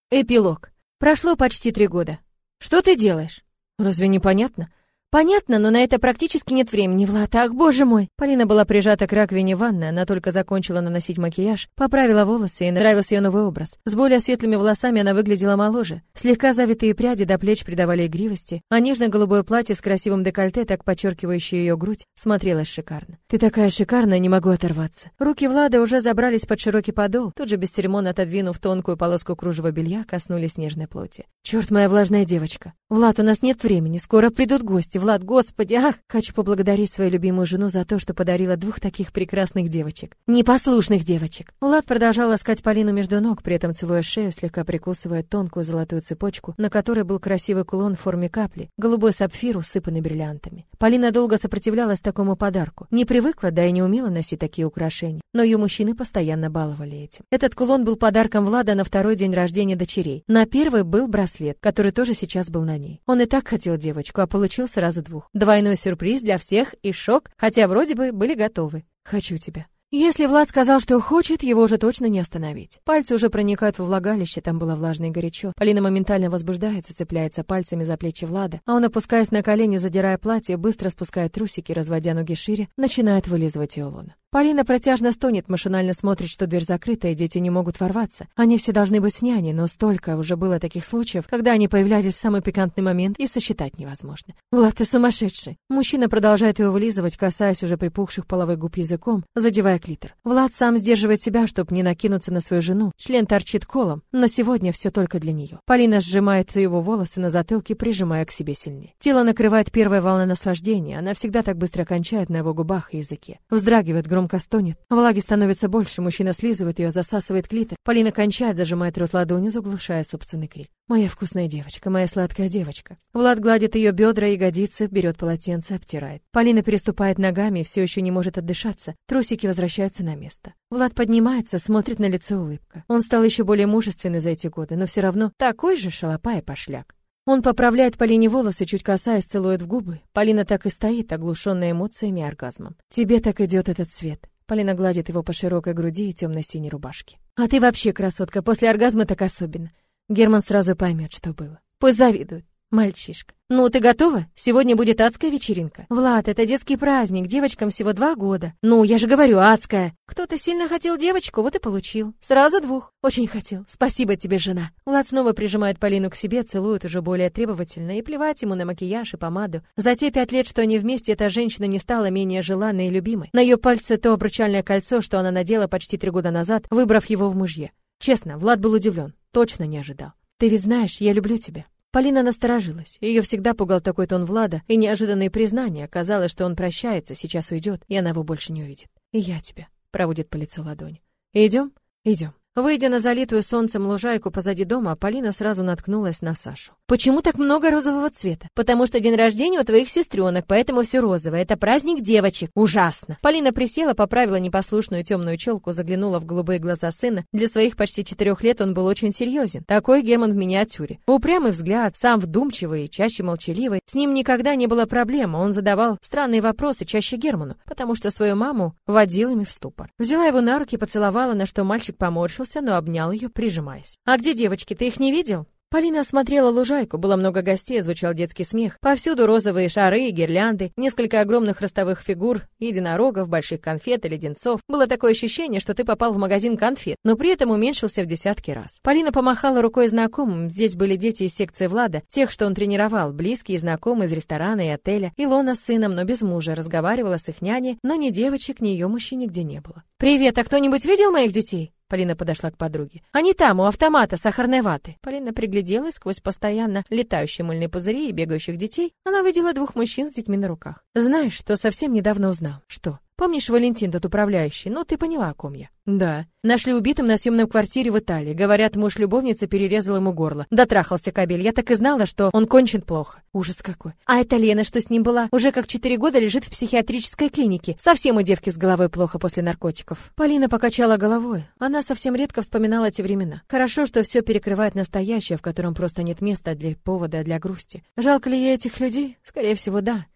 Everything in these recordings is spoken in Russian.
Эпилог. Прошло почти 3 года. Что ты делаешь? Разве не понятно? Понятно, но на это практически нет времени, Влад. Ах, боже мой. Полина была прижата к раковине ванны, она только закончила наносить макияж, поправила волосы, и нравился ее новый образ. С более светлыми волосами она выглядела моложе. Слегка завитые пряди до плеч придавали игривости, а нежно-голубое платье с красивым декольте, так подчеркивающее ее грудь, смотрелось шикарно. Ты такая шикарная, не могу оторваться. Руки Влада уже забрались под широкий подол, тут же бесцеремонно отодвинув тонкую полоску кружева белья, коснулись нежной плоти. Черт, моя влажная девочка. Влад, у нас нет времени, скоро придут гости. Влад, господи, ах! Хочу поблагодарить свою любимую жену за то, что подарила 2 таких прекрасных девочек. Непослушных девочек. Влад продолжал ласкать Полину между ног, при этом целуя шею, слегка прикусывая тонкую золотую цепочку, на которой был красивый кулон в форме капли, голубой сапфир, усыпанный бриллиантами. Полина долго сопротивлялась такому подарку. Не привыкла, да и не умела носить такие украшения. Но ее мужчины постоянно баловали этим. Этот кулон был подарком Влада на 2-й день рождения дочерей. На 1-й был браслет, который тоже сейчас был на ней. Он и так хотел девочку, а получил сразу 2. Двойной сюрприз для всех и шок, хотя вроде бы были готовы. Хочу тебя. Если Влад сказал, что хочет, его уже точно не остановить. Пальцы уже проникают во влагалище, там было влажно и горячо. Полина моментально возбуждается, цепляется пальцами за плечи Влада, а он, опускаясь на колени, задирая платье, быстро спускает трусики, разводя ноги шире, начинает вылизывать ее лоно. Полина протяжно стонет, машинально смотрит, что дверь закрыта, и дети не могут ворваться. Они все должны быть с няней, но столько уже было таких случаев, когда они появлялись в самый пикантный момент, и сосчитать невозможно. Влад, ты сумасшедший. Мужчина продолжает ее вылизывать, касаясь уже припухших половых губ языком, задевая клитор. Влад сам сдерживает себя, чтобы не накинуться на свою жену. Член торчит колом, но сегодня все только для нее. Полина сжимает его волосы на затылке, прижимая к себе сильнее. Тело накрывает первая волна наслаждения, она всегда так быстро кончает на его губах и языке. Вздрагивает, громко стонет. Влаги становится больше, мужчина слизывает ее, засасывает клитор. Полина кончает, зажимает рот ладонью, заглушая собственный крик. Моя вкусная девочка, моя сладкая девочка. Влад гладит ее бедра и ягодицы, берет полотенце, обтирает. Полина переступает ногами и все еще не может отдышаться. Трусики возвращаются на место. Влад поднимается, смотрит на лицо улыбка. Он стал еще более мужественный за эти годы, но все равно такой же шалопай и пошляк. Он поправляет Полине волосы, чуть касаясь, целует в губы. Полина так и стоит, оглушенная эмоциями и оргазмом. Тебе так идет этот цвет. Полина гладит его по широкой груди и темно-синей рубашке. А ты вообще красотка, после оргазма так особенно. Герман сразу поймет, что было. Пусть завидует. Мальчишка. Ну, ты готова? Сегодня будет адская вечеринка. Влад, это детский праздник, девочкам всего 2 года. Ну, я же говорю, адская. Кто-то сильно хотел девочку, вот и получил. Сразу 2. Очень хотел. Спасибо тебе, жена. Влад снова прижимает Полину к себе, целует уже более требовательно, и плевать ему на макияж и помаду. За те 5 лет, что они вместе, эта женщина не стала менее желанной и любимой. На ее пальце то обручальное кольцо, что она надела почти 3 года назад, выбрав его в мужье. Честно, Влад был удивлен. Точно не ожидал. Ты ведь знаешь, я люблю тебя. Полина насторожилась. Ее всегда пугал такой тон Влада, и неожиданные признания. Казалось, что он прощается, сейчас уйдет, и она его больше не увидит. И я тебя. Проводит по лицу ладонь. Идем? Идем. Выйдя на залитую солнцем лужайку позади дома, Полина сразу наткнулась на Сашу. «Почему так много розового цвета?» «Потому что день рождения у твоих сестренок, поэтому все розовое. Это праздник девочек. Ужасно!» Полина присела, поправила непослушную темную челку, заглянула в голубые глаза сына. Для своих почти 4 лет он был очень серьезен. Такой Герман в миниатюре. Упрямый взгляд, сам вдумчивый и чаще молчаливый. С ним никогда не было проблем, он задавал странные вопросы чаще Герману, потому что свою маму вводил ими в ступор. Взяла его на руки, поцеловала, на что мальчик поморщился, но обнял ее, прижимаясь. «А где девочки? Ты их не видел?» Полина осмотрела лужайку, было много гостей, звучал детский смех. Повсюду розовые шары и гирлянды, несколько огромных ростовых фигур, единорогов, больших конфет и леденцов. Было такое ощущение, что ты попал в магазин конфет, но при этом уменьшился в десятки раз. Полина помахала рукой знакомым, здесь были дети из секции Влада, тех, что он тренировал, близкие и знакомые из ресторана и отеля. Илона с сыном, но без мужа, разговаривала с их няней, но ни девочек, ни ее мужчин нигде не было. «Привет, а кто-нибудь видел моих детей?» Полина подошла к подруге. «Они там, у автомата сахарной ваты». Полина пригляделась сквозь постоянно летающие мыльные пузыри и бегающих детей. Она видела 2 мужчин с детьми на руках. «Знаешь, что совсем недавно узнал?» «Что?» «Помнишь Валентин, тот управляющий? Ну, ты поняла, о ком я». «Да». Нашли убитым на съемной квартире в Италии. Говорят, муж любовницы перерезал ему горло. Дотрахался кабель. Я так и знала, что он кончен плохо. Ужас какой. А эта Лена, что с ним была, уже как 4 года лежит в психиатрической клинике. Совсем у девки с головой плохо после наркотиков». Полина покачала головой. Она совсем редко вспоминала эти времена. Хорошо, что все перекрывает настоящее, в котором просто нет места для повода для грусти. Жалко ли ей этих людей? Скорее всего, да.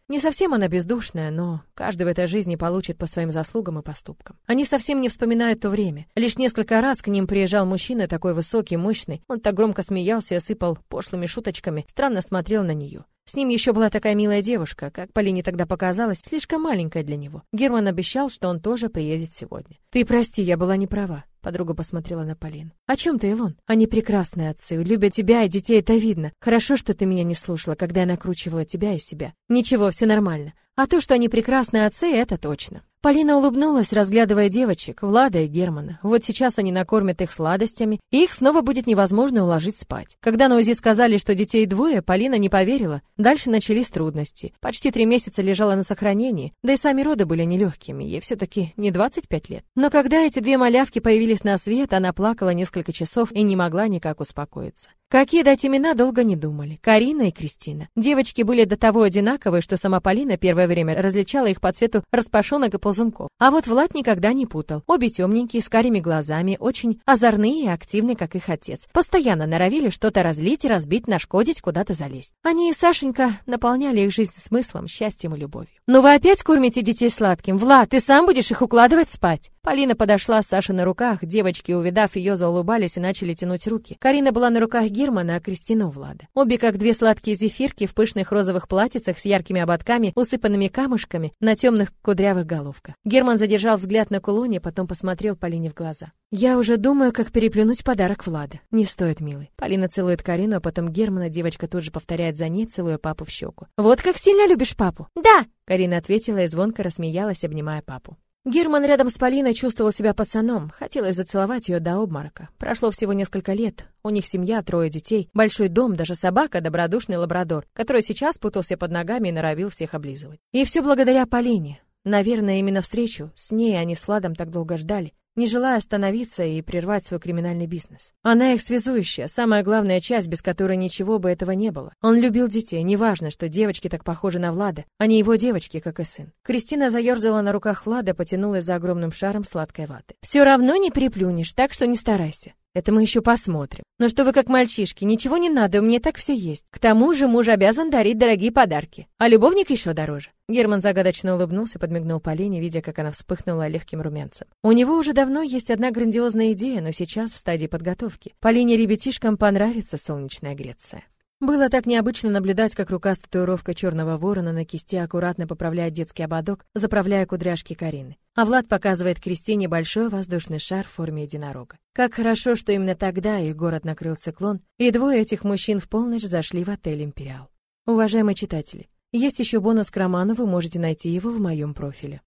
Не совсем она бездушная, но каждый в этой жизни получит по своим заслугам и поступкам. Они совсем не вспоминают то время. Лишь несколько раз к ним приезжал мужчина, такой высокий, мощный. Он так громко смеялся и осыпал пошлыми шуточками, странно смотрел на нее. С ним еще была такая милая девушка, как Полине тогда показалось, слишком маленькая для него. Герман обещал, что он тоже приедет сегодня. «Ты прости, я была не права», — подруга посмотрела на Полину. «О чем ты, Илон? Они прекрасные отцы, любят тебя и детей, это видно. Хорошо, что ты меня не слушала, когда я накручивала тебя и себя. Ничего, все нормально. А то, что они прекрасные отцы, это точно». Полина улыбнулась, разглядывая девочек, Влада и Германа. Вот сейчас они накормят их сладостями, и их снова будет невозможно уложить спать. Когда на УЗИ сказали, что детей двое, Полина не поверила. Дальше начались трудности. Почти 3 месяца лежала на сохранении, да и сами роды были нелегкими, ей все-таки не 25 лет. Но когда эти 2 малявки появились на свет, она плакала несколько часов и не могла никак успокоиться. Какие дать имена, долго не думали. Карина и Кристина. Девочки были до того одинаковые, что сама Полина первое время различала их по цвету распашонок и ползунков. А вот Влад никогда не путал. Обе темненькие, с карими глазами, очень озорные и активные, как их отец. Постоянно норовили что-то разлить и разбить, нашкодить, куда-то залезть. Они и Сашенька наполняли их жизнь смыслом, счастьем и любовью. «Ну вы опять кормите детей сладким? Влад, ты сам будешь их укладывать спать?» Полина подошла с Сашей на руках, девочки, увидав ее, заулыбались и начали тянуть руки. Карина была на руках Германа, а Кристина у Влада. Обе как 2 сладкие зефирки в пышных розовых платьицах с яркими ободками, усыпанными камушками на темных кудрявых головках. Герман задержал взгляд на кулоне, потом посмотрел Полине в глаза. «Я уже думаю, как переплюнуть подарок Влада. Не стоит, милый». Полина целует Карину, а потом Германа, девочка тут же повторяет за ней, целуя папу в щеку. «Вот как сильно любишь папу?» «Да!» Карина ответила и звонко рассмеялась, обнимая папу. Герман рядом с Полиной чувствовал себя пацаном, хотелось зацеловать ее до обморока. Прошло всего несколько лет, у них семья, 3 детей, большой дом, даже собака, добродушный лабрадор, который сейчас путался под ногами и норовил всех облизывать. И все благодаря Полине. Наверное, именно встречу с ней они с Владом так долго ждали, не желая остановиться и прервать свой криминальный бизнес. Она их связующая, самая главная часть, без которой ничего бы этого не было. Он любил детей, неважно, что девочки так похожи на Влада, а не его девочки, как и сын. Кристина заерзала на руках Влада, потянулась за огромным шаром сладкой ваты. «Все равно не переплюнешь, так что не старайся. Это мы еще посмотрим. Но что вы как мальчишки, ничего не надо, у меня так все есть. К тому же муж обязан дарить дорогие подарки, а любовник еще дороже». Герман загадочно улыбнулся, подмигнул Полине, видя, как она вспыхнула легким румянцем. У него уже давно есть одна грандиозная идея, но сейчас в стадии подготовки. Полине ребятишкам понравится солнечная Греция. Было так необычно наблюдать, как рука с татуировкой черного ворона на кисти аккуратно поправляет детский ободок, заправляя кудряшки Карины. А Влад показывает Кристине большой воздушный шар в форме единорога. Как хорошо, что именно тогда их город накрыл циклон, и 2 этих мужчин в полночь зашли в отель «Империал». Уважаемые читатели, есть еще бонус к роману, вы можете найти его в моем профиле.